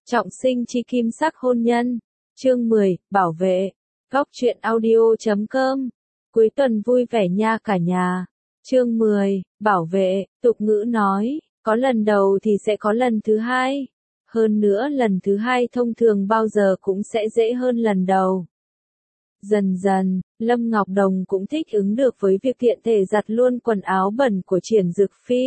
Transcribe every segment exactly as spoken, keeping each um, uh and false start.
Trọng sinh chi kim sắc hôn nhân. Chương mười, bảo vệ. Góc truyện audio chấm com. Cuối tuần vui vẻ nha cả nhà. Chương mười, bảo vệ. Tục ngữ nói, có lần đầu thì sẽ có lần thứ hai. Hơn nữa lần thứ hai thông thường bao giờ cũng sẽ dễ hơn lần đầu. Dần dần, Lâm Ngọc Đồng cũng thích ứng được với việc tiện thể giặt luôn quần áo bẩn của Triển Dực Phi.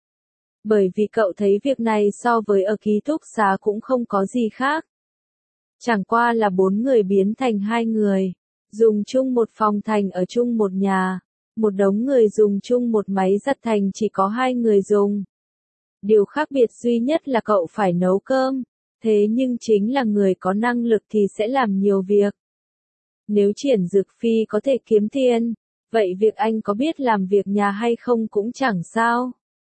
Bởi vì cậu thấy việc này so với ở ký túc xá cũng không có gì khác. Chẳng qua là bốn người biến thành hai người, dùng chung một phòng thành ở chung một nhà, một đống người dùng chung một máy giặt thành chỉ có hai người dùng. Điều khác biệt duy nhất là cậu phải nấu cơm, thế nhưng chính là người có năng lực thì sẽ làm nhiều việc. Nếu Triển Dực Phi có thể kiếm tiền, vậy việc anh có biết làm việc nhà hay không cũng chẳng sao.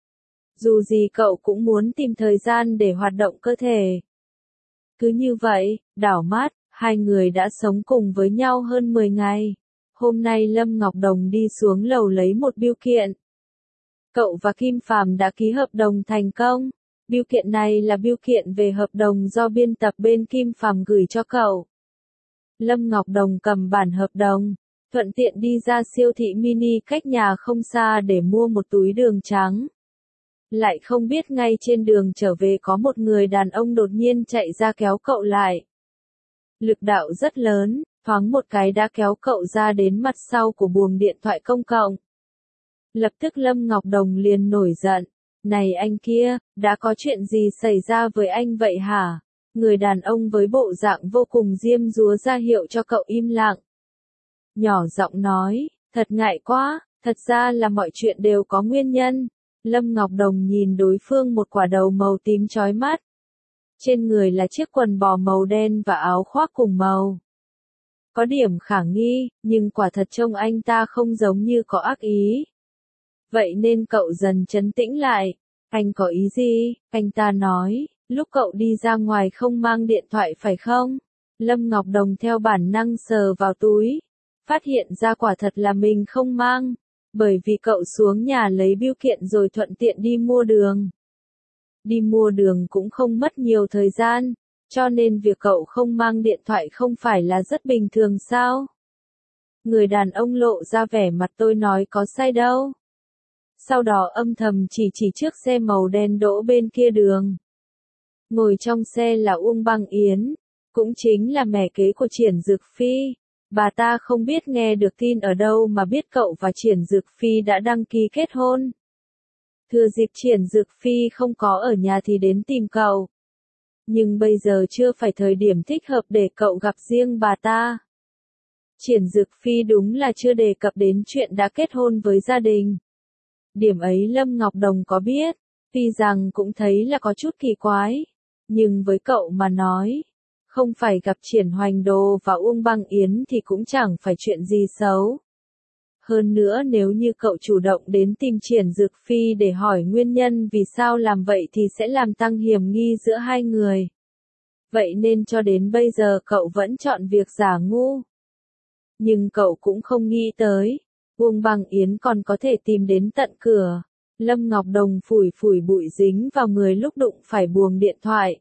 Dù gì cậu cũng muốn tìm thời gian để hoạt động cơ thể. Cứ như vậy, đảo mắt, hai người đã sống cùng với nhau hơn mười ngày. Hôm nay Lâm Ngọc Đồng đi xuống lầu lấy một bưu kiện. Cậu và Kim Phàm đã ký hợp đồng thành công. Bưu kiện này là bưu kiện về hợp đồng do biên tập bên Kim Phàm gửi cho cậu. Lâm Ngọc Đồng cầm bản hợp đồng, thuận tiện đi ra siêu thị mini cách nhà không xa để mua một túi đường trắng. Lại không biết ngay trên đường trở về có một người đàn ông đột nhiên chạy ra kéo cậu lại. Lực đạo rất lớn, thoáng một cái đã kéo cậu ra đến mặt sau của buồng điện thoại công cộng. Lập tức Lâm Ngọc Đồng liền nổi giận. Này anh kia, đã có chuyện gì xảy ra với anh vậy hả? Người đàn ông với bộ dạng vô cùng diêm dúa ra hiệu cho cậu im lặng. Nhỏ giọng nói, thật ngại quá, thật ra là mọi chuyện đều có nguyên nhân. Lâm Ngọc Đồng nhìn đối phương một quả đầu màu tím chói mắt. Trên người là chiếc quần bò màu đen và áo khoác cùng màu. Có điểm khả nghi, nhưng quả thật trông anh ta không giống như có ác ý. Vậy nên cậu dần trấn tĩnh lại. Anh có ý gì? Anh ta nói, lúc cậu đi ra ngoài không mang điện thoại phải không? Lâm Ngọc Đồng theo bản năng sờ vào túi. Phát hiện ra quả thật là mình không mang. Bởi vì cậu xuống nhà lấy bưu kiện rồi thuận tiện đi mua đường. Đi mua đường cũng không mất nhiều thời gian, cho nên việc cậu không mang điện thoại không phải là rất bình thường sao? Người đàn ông lộ ra vẻ mặt tôi nói có sai đâu. Sau đó âm thầm chỉ chỉ trước xe màu đen đỗ bên kia đường. Ngồi trong xe là Uông Băng Yến, cũng chính là mẹ kế của Triển Dực Phi. Bà ta không biết nghe được tin ở đâu mà biết cậu và Triển Dực Phi đã đăng ký kết hôn. Thừa dịp Triển Dực Phi không có ở nhà thì đến tìm cậu. Nhưng bây giờ chưa phải thời điểm thích hợp để cậu gặp riêng bà ta. Triển Dực Phi đúng là chưa đề cập đến chuyện đã kết hôn với gia đình. Điểm ấy Lâm Ngọc Đồng có biết, tuy rằng cũng thấy là có chút kỳ quái. Nhưng với cậu mà nói, không phải gặp Triển Hoành Đồ và Uông Băng Yến thì cũng chẳng phải chuyện gì xấu. Hơn nữa nếu như cậu chủ động đến tìm Triển Dực Phi để hỏi nguyên nhân vì sao làm vậy thì sẽ làm tăng hiểm nghi giữa hai người. Vậy nên cho đến bây giờ cậu vẫn chọn việc giả ngu. Nhưng cậu cũng không nghĩ tới, Uông Băng Yến còn có thể tìm đến tận cửa. Lâm Ngọc Đồng phủi phủi bụi dính vào người lúc đụng phải buồng điện thoại.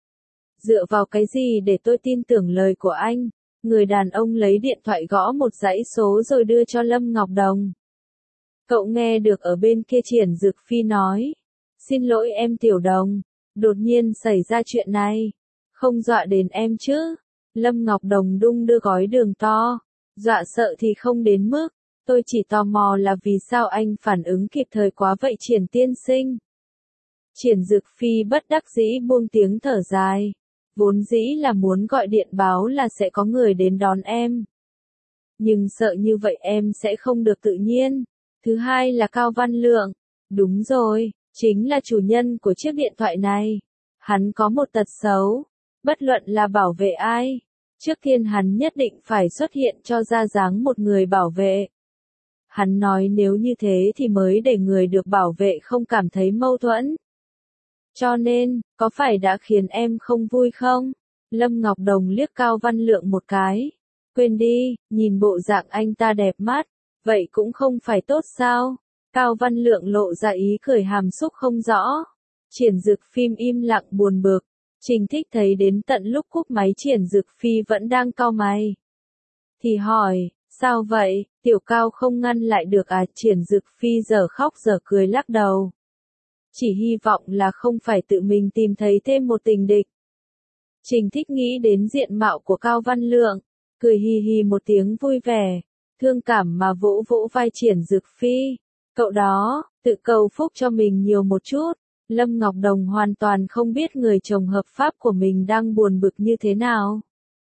Dựa vào cái gì để tôi tin tưởng lời của anh? Người đàn ông lấy điện thoại gõ một dãy số rồi đưa cho Lâm Ngọc Đồng. Cậu nghe được ở bên kia Triển Dực Phi nói. Xin lỗi em Tiểu Đồng, đột nhiên xảy ra chuyện này. Không dọa đến em chứ? Lâm Ngọc Đồng đung đưa gói đường to. Dọa sợ thì không đến mức. Tôi chỉ tò mò là vì sao anh phản ứng kịp thời quá vậy Triển tiên sinh. Triển Dực Phi bất đắc dĩ buông tiếng thở dài. Vốn dĩ là muốn gọi điện báo là sẽ có người đến đón em. Nhưng sợ như vậy em sẽ không được tự nhiên. Thứ hai là Cao Văn Lượng. Đúng rồi, chính là chủ nhân của chiếc điện thoại này. Hắn có một tật xấu. Bất luận là bảo vệ ai, trước tiên hắn nhất định phải xuất hiện cho ra dáng một người bảo vệ. Hắn nói nếu như thế thì mới để người được bảo vệ không cảm thấy mâu thuẫn. Cho nên, có phải đã khiến em không vui không? Lâm Ngọc Đồng liếc Cao Văn Lượng một cái. Quên đi, nhìn bộ dạng anh ta đẹp mắt, vậy cũng không phải tốt sao? Cao Văn Lượng lộ ra ý cười hàm xúc không rõ. Triển Dực Phim im lặng buồn bực. Trình Thích thấy đến tận lúc cúp máy Triển Dực Phi vẫn đang cau mày. Thì hỏi, sao vậy, Tiểu Cao không ngăn lại được à? Triển Dực Phi giờ khóc giờ cười lắc đầu. Chỉ hy vọng là không phải tự mình tìm thấy thêm một tình địch. Trình Thích nghĩ đến diện mạo của Cao Văn Lượng, cười hì hì một tiếng vui vẻ, thương cảm mà vỗ vỗ vai Triển Dực Phi. Cậu đó, tự cầu phúc cho mình nhiều một chút. Lâm Ngọc Đồng hoàn toàn không biết người chồng hợp pháp của mình đang buồn bực như thế nào.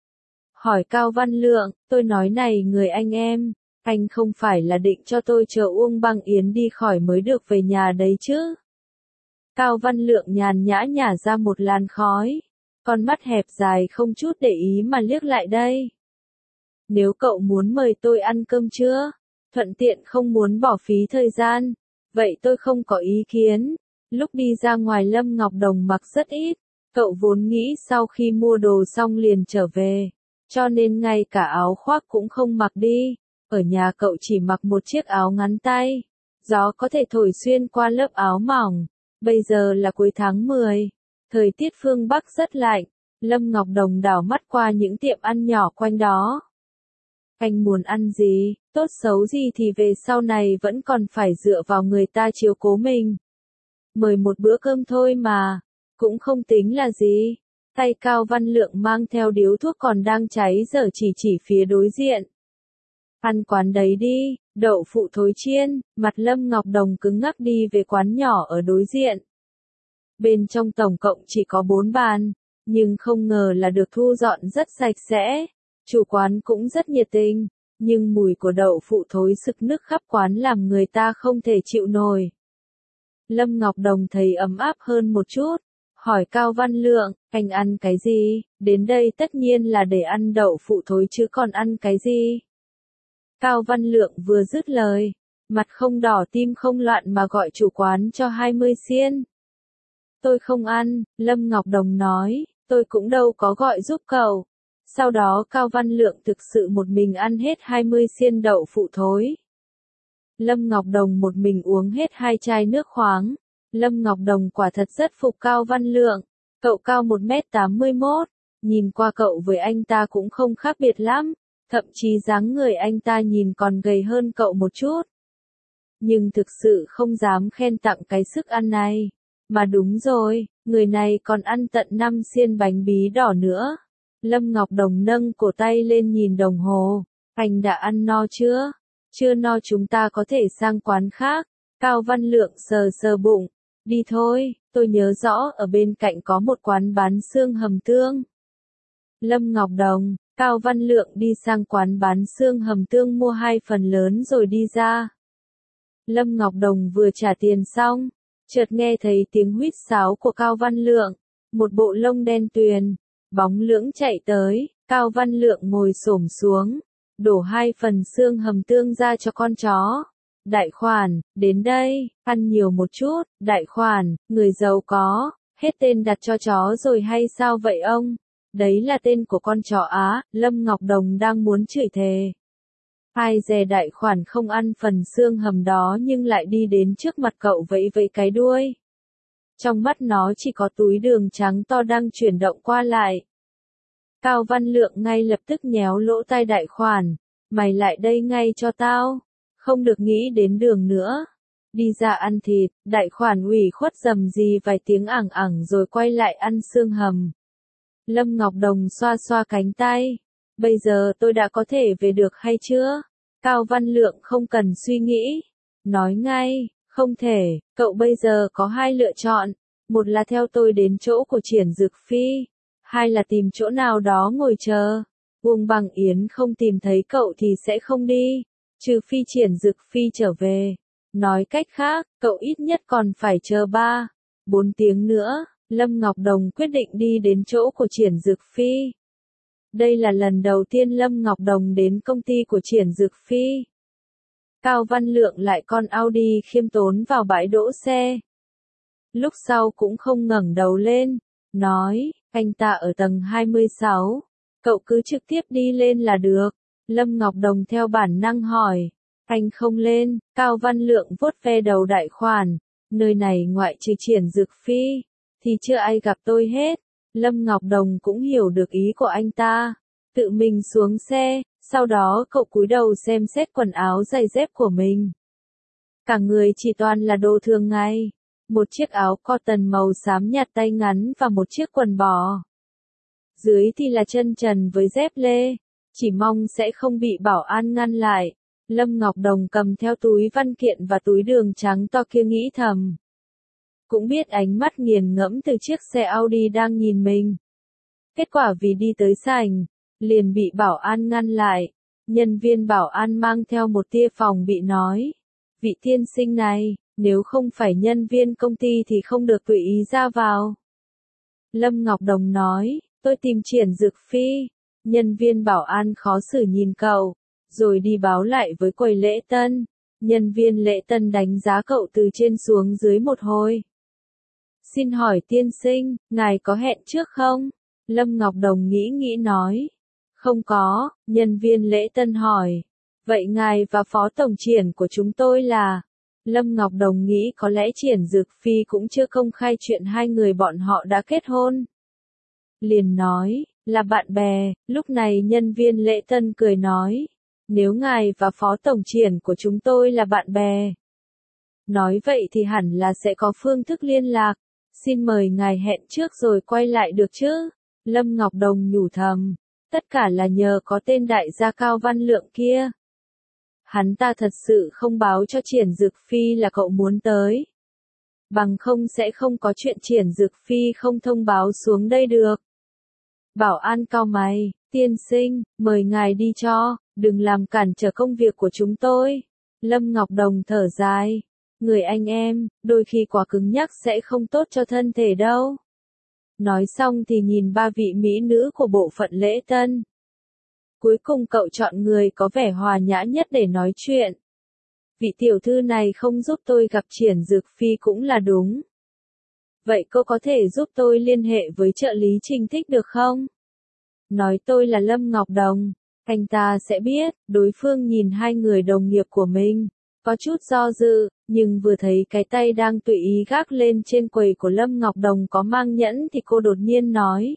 Hỏi Cao Văn Lượng, tôi nói này người anh em, anh không phải là định cho tôi chờ Uông Băng Yến đi khỏi mới được về nhà đấy chứ? Cao Văn Lượng nhàn nhã nhả ra một làn khói, con mắt hẹp dài không chút để ý mà liếc lại đây. Nếu cậu muốn mời tôi ăn cơm trưa, thuận tiện không muốn bỏ phí thời gian, vậy tôi không có ý kiến. Lúc đi ra ngoài Lâm Ngọc Đồng mặc rất ít, cậu vốn nghĩ sau khi mua đồ xong liền trở về, cho nên ngay cả áo khoác cũng không mặc đi. Ở nhà cậu chỉ mặc một chiếc áo ngắn tay, gió có thể thổi xuyên qua lớp áo mỏng. Bây giờ là cuối tháng mười, thời tiết phương Bắc rất lạnh, Lâm Ngọc Đồng đảo mắt qua những tiệm ăn nhỏ quanh đó. Anh muốn ăn gì, tốt xấu gì thì về sau này vẫn còn phải dựa vào người ta chiếu cố mình. Mời một bữa cơm thôi mà, cũng không tính là gì. Tay Cao Văn Lượng mang theo điếu thuốc còn đang cháy giờ chỉ chỉ phía đối diện. Ăn quán đấy đi, đậu phụ thối chiên. Mặt Lâm Ngọc Đồng cứng ngắc đi về quán nhỏ ở đối diện. Bên trong tổng cộng chỉ có bốn bàn, nhưng không ngờ là được thu dọn rất sạch sẽ. Chủ quán cũng rất nhiệt tình, nhưng mùi của đậu phụ thối sực nức khắp quán làm người ta không thể chịu nổi. Lâm Ngọc Đồng thấy ấm áp hơn một chút, hỏi Cao Văn Lượng, anh ăn cái gì? Đến đây tất nhiên là để ăn đậu phụ thối chứ còn ăn cái gì? Cao Văn Lượng vừa dứt lời, mặt không đỏ tim không loạn mà gọi chủ quán cho hai mươi xiên. Tôi không ăn, Lâm Ngọc Đồng nói, tôi cũng đâu có gọi giúp cậu. Sau đó Cao Văn Lượng thực sự một mình ăn hết hai mươi xiên đậu phụ thối. Lâm Ngọc Đồng một mình uống hết hai chai nước khoáng. Lâm Ngọc Đồng quả thật rất phục Cao Văn Lượng. Cậu cao một mét tám mươi mốt, nhìn qua cậu với anh ta cũng không khác biệt lắm, thậm chí dáng người anh ta nhìn còn gầy hơn cậu một chút. Nhưng thực sự không dám khen tặng cái sức ăn này. Mà đúng rồi, người này còn ăn tận năm xiên bánh bí đỏ nữa. Lâm Ngọc Đồng nâng cổ tay lên nhìn đồng hồ. Anh đã ăn no chưa? Chưa no chúng ta có thể sang quán khác. Cao Văn Lượng sờ sờ bụng. Đi thôi, tôi nhớ rõ ở bên cạnh có một quán bán xương hầm tương. Lâm Ngọc Đồng, Cao Văn Lượng đi sang quán bán xương hầm tương mua hai phần lớn rồi đi ra. Lâm Ngọc Đồng vừa trả tiền xong, chợt nghe thấy tiếng huýt sáo của Cao Văn Lượng. Một bộ lông đen tuyền, bóng lưỡng chạy tới, Cao Văn Lượng ngồi xổm xuống, đổ hai phần xương hầm tương ra cho con chó. Đại khoản, đến đây, ăn nhiều một chút. Đại khoản, người giàu có, hết tên đặt cho chó rồi hay sao vậy ông? Đấy là tên của con chó á. Lâm Ngọc Đồng đang muốn chửi thề. Ai dè Đại khoản không ăn phần xương hầm đó nhưng lại đi đến trước mặt cậu vẫy vẫy cái đuôi. Trong mắt nó chỉ có túi đường trắng to đang chuyển động qua lại. Cao Văn Lượng ngay lập tức nhéo lỗ tai Đại khoản. Mày lại đây ngay cho tao. Không được nghĩ đến đường nữa. Đi ra ăn thịt. Đại khoản ủy khuất rầm gì vài tiếng ẳng ẳng rồi quay lại ăn xương hầm. Lâm Ngọc Đồng xoa xoa cánh tay. Bây giờ tôi đã có thể về được hay chưa? Cao Văn Lượng không cần suy nghĩ. Nói ngay, không thể, cậu bây giờ có hai lựa chọn. Một là theo tôi đến chỗ của Triển Dực Phi. Hai là tìm chỗ nào đó ngồi chờ. Uông Băng Yến không tìm thấy cậu thì sẽ không đi. Trừ phi Triển Dực Phi trở về. Nói cách khác, cậu ít nhất còn phải chờ ba, bốn tiếng nữa. Lâm Ngọc Đồng quyết định đi đến chỗ của Triển Dực Phi. Đây là lần đầu tiên Lâm Ngọc Đồng đến công ty của Triển Dực Phi. Cao Văn Lượng lại con Audi khiêm tốn vào bãi đỗ xe. Lúc sau cũng không ngẩng đầu lên, nói, anh ta ở tầng hai mươi sáu, cậu cứ trực tiếp đi lên là được. Lâm Ngọc Đồng theo bản năng hỏi, anh không lên. Cao Văn Lượng vuốt ve đầu Đại khoản, nơi này ngoại trừ Triển Dực Phi thì chưa ai gặp tôi hết. Lâm Ngọc Đồng cũng hiểu được ý của anh ta. Tự mình xuống xe, sau đó cậu cúi đầu xem xét quần áo giày dép của mình. Cả người chỉ toàn là đồ thường ngày. Một chiếc áo cotton màu xám nhạt tay ngắn và một chiếc quần bò. Dưới thì là chân trần với dép lê. Chỉ mong sẽ không bị bảo an ngăn lại. Lâm Ngọc Đồng cầm theo túi văn kiện và túi đường trắng to kia nghĩ thầm. Cũng biết ánh mắt nghiền ngẫm từ chiếc xe Audi đang nhìn mình. Kết quả vì đi tới sảnh, liền bị bảo an ngăn lại. Nhân viên bảo an mang theo một tia phòng bị nói. Vị tiên sinh này, nếu không phải nhân viên công ty thì không được tùy ý ra vào. Lâm Ngọc Đồng nói, tôi tìm Triển Dực Phi. Nhân viên bảo an khó xử nhìn cậu, rồi đi báo lại với quầy lễ tân. Nhân viên lễ tân đánh giá cậu từ trên xuống dưới một hồi. Xin hỏi tiên sinh, ngài có hẹn trước không? Lâm Ngọc Đồng nghĩ nghĩ nói. Không có, nhân viên lễ tân hỏi. Vậy ngài và phó tổng Triển của chúng tôi là? Lâm Ngọc Đồng nghĩ có lẽ Triển Dực Phi cũng chưa công khai chuyện hai người bọn họ đã kết hôn. Liền nói, là bạn bè. Lúc này nhân viên lễ tân cười nói. Nếu ngài và phó tổng Triển của chúng tôi là bạn bè. Nói vậy thì hẳn là sẽ có phương thức liên lạc. Xin mời ngài hẹn trước rồi quay lại được chứ? Lâm Ngọc Đồng nhủ thầm. Tất cả là nhờ có tên đại gia Cao Văn Lượng kia. Hắn ta thật sự không báo cho Triển Dực Phi là cậu muốn tới. Bằng không sẽ không có chuyện Triển Dực Phi không thông báo xuống đây được. Bảo an cau mày, tiên sinh, mời ngài đi cho, đừng làm cản trở công việc của chúng tôi. Lâm Ngọc Đồng thở dài. Người anh em, đôi khi quá cứng nhắc sẽ không tốt cho thân thể đâu. Nói xong thì nhìn ba vị mỹ nữ của bộ phận lễ tân. Cuối cùng cậu chọn người có vẻ hòa nhã nhất để nói chuyện. Vị tiểu thư này không giúp tôi gặp Triển Dực Phi cũng là đúng. Vậy cô có thể giúp tôi liên hệ với trợ lý Trình Thích được không? Nói tôi là Lâm Ngọc Đồng. Anh ta sẽ biết, đối phương nhìn hai người đồng nghiệp của mình. Có chút do dự, nhưng vừa thấy cái tay đang tùy ý gác lên trên quầy của Lâm Ngọc Đồng có mang nhẫn thì cô đột nhiên nói.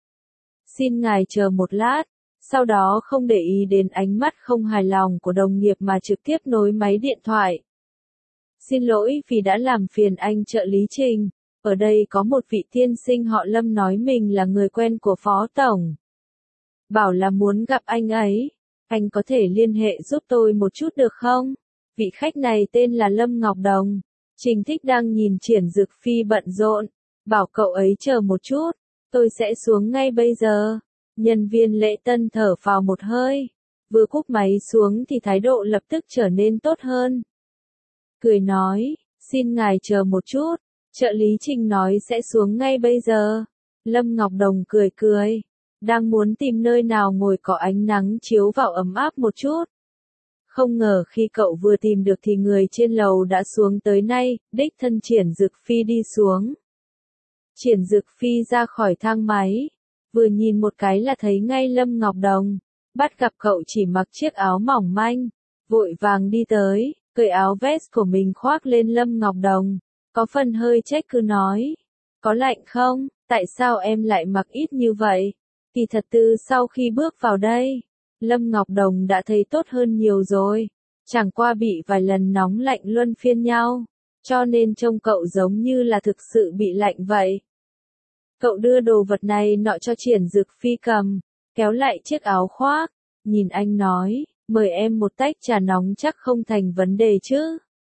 Xin ngài chờ một lát, sau đó không để ý đến ánh mắt không hài lòng của đồng nghiệp mà trực tiếp nối máy điện thoại. Xin lỗi vì đã làm phiền anh trợ lý Trình, ở đây có một vị tiên sinh họ Lâm nói mình là người quen của phó tổng. Bảo là muốn gặp anh ấy, anh có thể liên hệ giúp tôi một chút được không? Vị khách này tên là Lâm Ngọc Đồng. Trình Thích đang nhìn Triển Dực Phi bận rộn, bảo cậu ấy chờ một chút, tôi sẽ xuống ngay bây giờ. Nhân viên lễ tân thở phào một hơi, vừa cúp máy xuống thì thái độ lập tức trở nên tốt hơn. Cười nói, xin ngài chờ một chút, trợ lý Trình nói sẽ xuống ngay bây giờ. Lâm Ngọc Đồng cười cười, đang muốn tìm nơi nào ngồi có ánh nắng chiếu vào ấm áp một chút. Không ngờ khi cậu vừa tìm được thì người trên lầu đã xuống tới nay, đích thân Triển Dực Phi đi xuống. Triển Dực Phi ra khỏi thang máy, vừa nhìn một cái là thấy ngay Lâm Ngọc Đồng, bắt gặp cậu chỉ mặc chiếc áo mỏng manh, vội vàng đi tới, cởi áo vest của mình khoác lên Lâm Ngọc Đồng, có phần hơi trách cứ nói, có lạnh không, tại sao em lại mặc ít như vậy? Kỳ thật từ sau khi bước vào đây, Lâm Ngọc Đồng đã thấy tốt hơn nhiều rồi, chẳng qua bị vài lần nóng lạnh luân phiên nhau, cho nên trông cậu giống như là thực sự bị lạnh vậy. Cậu đưa đồ vật này nọ cho Triển Dực Phi cầm, kéo lại chiếc áo khoác, nhìn anh nói, mời em một tách trà nóng chắc không thành vấn đề chứ.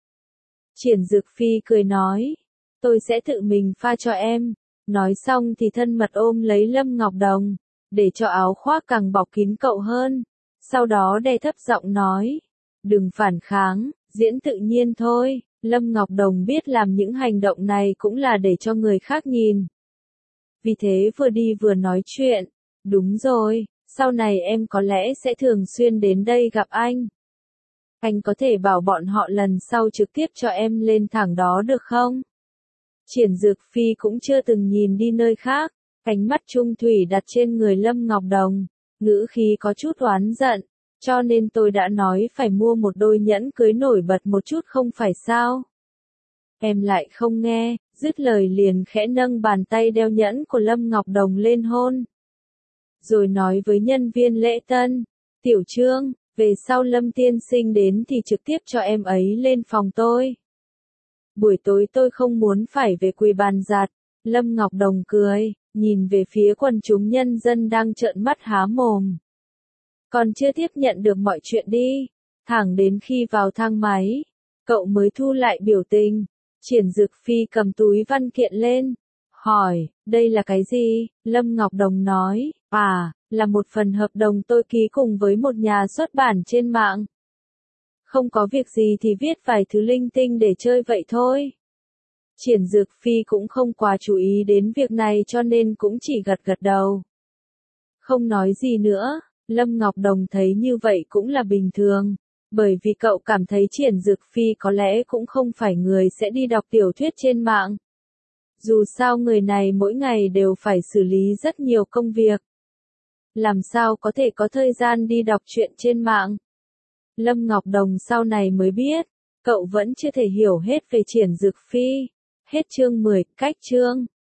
Triển Dực Phi cười nói, tôi sẽ tự mình pha cho em. Nói xong thì thân mật ôm lấy Lâm Ngọc Đồng, để cho áo khoác càng bọc kín cậu hơn. Sau đó đè thấp giọng nói, đừng phản kháng, diễn tự nhiên thôi. Lâm Ngọc Đồng biết làm những hành động này cũng là để cho người khác nhìn. Vì thế vừa đi vừa nói chuyện, đúng rồi, sau này em có lẽ sẽ thường xuyên đến đây gặp anh. Anh có thể bảo bọn họ lần sau trực tiếp cho em lên thẳng đó được không? Triển Dực Phi cũng chưa từng nhìn đi nơi khác, ánh mắt trung thủy đặt trên người Lâm Ngọc Đồng, ngữ khí có chút oán giận, cho nên tôi đã nói phải mua một đôi nhẫn cưới nổi bật một chút không phải sao? Em lại không nghe, Dứt lời liền khẽ nâng bàn tay đeo nhẫn của Lâm Ngọc Đồng lên hôn. Rồi nói với nhân viên lễ tân, Tiểu Trương, về sau Lâm tiên sinh đến thì trực tiếp cho em ấy lên phòng tôi. Buổi tối tôi không muốn phải về quỳ bàn giặt. Lâm Ngọc Đồng cười, nhìn về phía quần chúng nhân dân đang trợn mắt há mồm. Còn chưa tiếp nhận được mọi chuyện đi. Thẳng đến khi vào thang máy, cậu mới thu lại biểu tình. Triển Dực Phi cầm túi văn kiện lên, hỏi, đây là cái gì? Lâm Ngọc Đồng nói, à, là một phần hợp đồng tôi ký cùng với một nhà xuất bản trên mạng. Không có việc gì thì viết vài thứ linh tinh để chơi vậy thôi. Triển Dực Phi cũng không quá chú ý đến việc này cho nên cũng chỉ gật gật đầu. Không nói gì nữa, Lâm Ngọc Đồng thấy như vậy cũng là bình thường. Bởi vì cậu cảm thấy Triển Dực Phi có lẽ cũng không phải người sẽ đi đọc tiểu thuyết trên mạng. Dù sao người này mỗi ngày đều phải xử lý rất nhiều công việc. Làm sao có thể có thời gian đi đọc truyện trên mạng? Lâm Ngọc Đồng sau này mới biết, cậu vẫn chưa thể hiểu hết về Triển Dực Phi. Hết chương mười, cách chương.